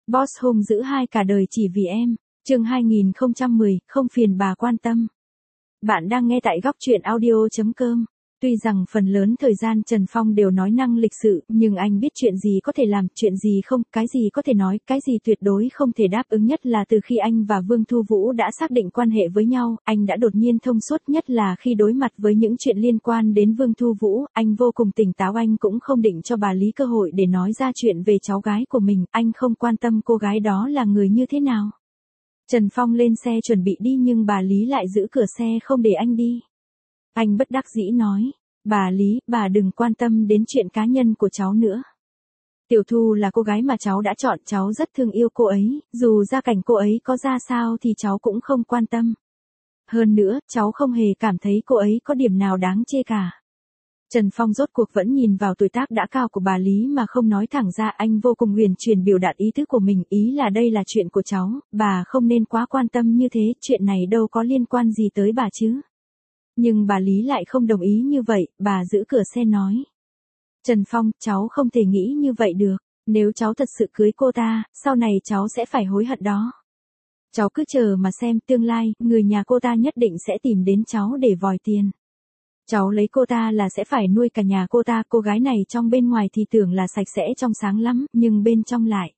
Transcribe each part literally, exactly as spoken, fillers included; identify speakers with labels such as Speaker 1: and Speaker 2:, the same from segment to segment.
Speaker 1: Boss hung dữ hai cả đời chỉ vì em. Chương hai nghìn không trăm mười, không phiền bà quan tâm. Bạn đang nghe tại góc truyện audio chấm com. Tuy rằng phần lớn thời gian Trần Phong đều nói năng lịch sự, nhưng anh biết chuyện gì có thể làm, chuyện gì không, cái gì có thể nói, cái gì tuyệt đối không thể đáp ứng, nhất là từ khi anh và Vương Thu Vũ đã xác định quan hệ với nhau, anh đã đột nhiên thông suốt, nhất là khi đối mặt với những chuyện liên quan đến Vương Thu Vũ, anh vô cùng tỉnh táo, anh cũng không định cho bà Lý cơ hội để nói ra chuyện về cháu gái của mình, anh không quan tâm cô gái đó là người như thế nào. Trần Phong lên xe chuẩn bị đi nhưng bà Lý lại giữ cửa xe không để anh đi. Anh bất đắc dĩ nói, bà Lý, bà đừng quan tâm đến chuyện cá nhân của cháu nữa. Tiểu Thu là cô gái mà cháu đã chọn, cháu rất thương yêu cô ấy, dù gia cảnh cô ấy có ra sao thì cháu cũng không quan tâm. Hơn nữa, cháu không hề cảm thấy cô ấy có điểm nào đáng chê cả. Trần Phong rốt cuộc vẫn nhìn vào tuổi tác đã cao của bà Lý mà không nói thẳng ra, anh vô cùng huyền chuyển biểu đạt ý thức của mình, ý là đây là chuyện của cháu, bà không nên quá quan tâm như thế, chuyện này đâu có liên quan gì tới bà chứ. Nhưng bà Lý lại không đồng ý như vậy, bà giữ cửa xe nói. Trần Phong, cháu không thể nghĩ như vậy được, nếu cháu thật sự cưới cô ta, sau này cháu sẽ phải hối hận đó. Cháu cứ chờ mà xem, tương lai, người nhà cô ta nhất định sẽ tìm đến cháu để vòi tiền. Cháu lấy cô ta là sẽ phải nuôi cả nhà cô ta, cô gái này trong bên ngoài thì tưởng là sạch sẽ trong sáng lắm, nhưng bên trong lại.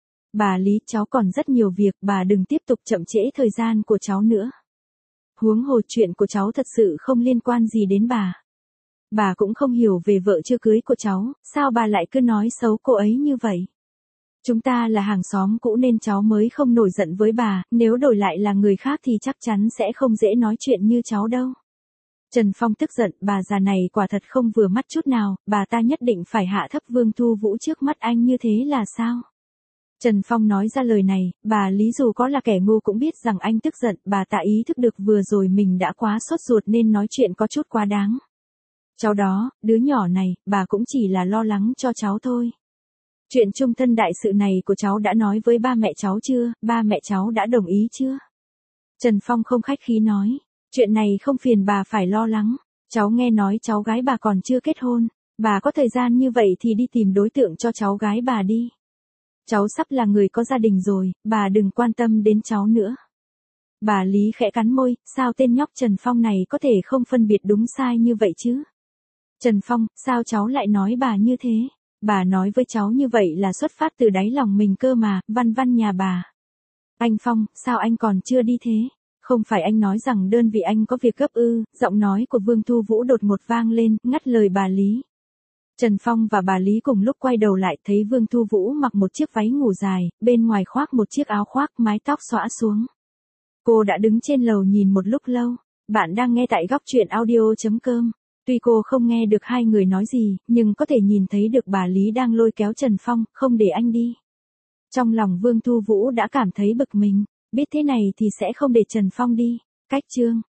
Speaker 1: Bà Lý, cháu còn rất nhiều việc, bà đừng tiếp tục chậm trễ thời gian của cháu nữa. Huống hồ chuyện của cháu thật sự không liên quan gì đến bà. Bà cũng không hiểu về vợ chưa cưới của cháu, sao bà lại cứ nói xấu cô ấy như vậy? Chúng ta là hàng xóm cũ nên cháu mới không nổi giận với bà, nếu đổi lại là người khác thì chắc chắn sẽ không dễ nói chuyện như cháu đâu. Trần Phong tức giận, bà già này quả thật không vừa mắt chút nào, bà ta nhất định phải hạ thấp Vương Thu Vũ trước mắt anh như thế là sao? Trần Phong nói ra lời này, bà Lý dù có là kẻ ngu cũng biết rằng anh tức giận, bà ta ý thức được vừa rồi mình đã quá sốt ruột nên nói chuyện có chút quá đáng. Cháu đó, đứa nhỏ này, bà cũng chỉ là lo lắng cho cháu thôi. Chuyện chung thân đại sự này của cháu đã nói với ba mẹ cháu chưa, ba mẹ cháu đã đồng ý chưa? Trần Phong không khách khí nói, chuyện này không phiền bà phải lo lắng, cháu nghe nói cháu gái bà còn chưa kết hôn, bà có thời gian như vậy thì đi tìm đối tượng cho cháu gái bà đi. Cháu sắp là người có gia đình rồi, bà đừng quan tâm đến cháu nữa. Bà Lý khẽ cắn môi, sao tên nhóc Trần Phong này có thể không phân biệt đúng sai như vậy chứ? Trần Phong, sao cháu lại nói bà như thế? Bà nói với cháu như vậy là xuất phát từ đáy lòng mình cơ mà, văn văn nhà bà. Anh Phong, sao anh còn chưa đi thế? Không phải anh nói rằng đơn vị anh có việc gấp ư? Giọng nói của Vương Thu Vũ đột ngột vang lên, ngắt lời bà Lý. Trần Phong và bà Lý cùng lúc quay đầu lại thấy Vương Thu Vũ mặc một chiếc váy ngủ dài, bên ngoài khoác một chiếc áo khoác, mái tóc xõa xuống. Cô đã đứng trên lầu nhìn một lúc lâu. Bạn đang nghe tại góc truyện audio chấm com. Tuy cô không nghe được hai người nói gì, nhưng có thể nhìn thấy được bà Lý đang lôi kéo Trần Phong, không để anh đi. Trong lòng Vương Thu Vũ đã cảm thấy bực mình, biết thế này thì sẽ không để Trần Phong đi. Cách chương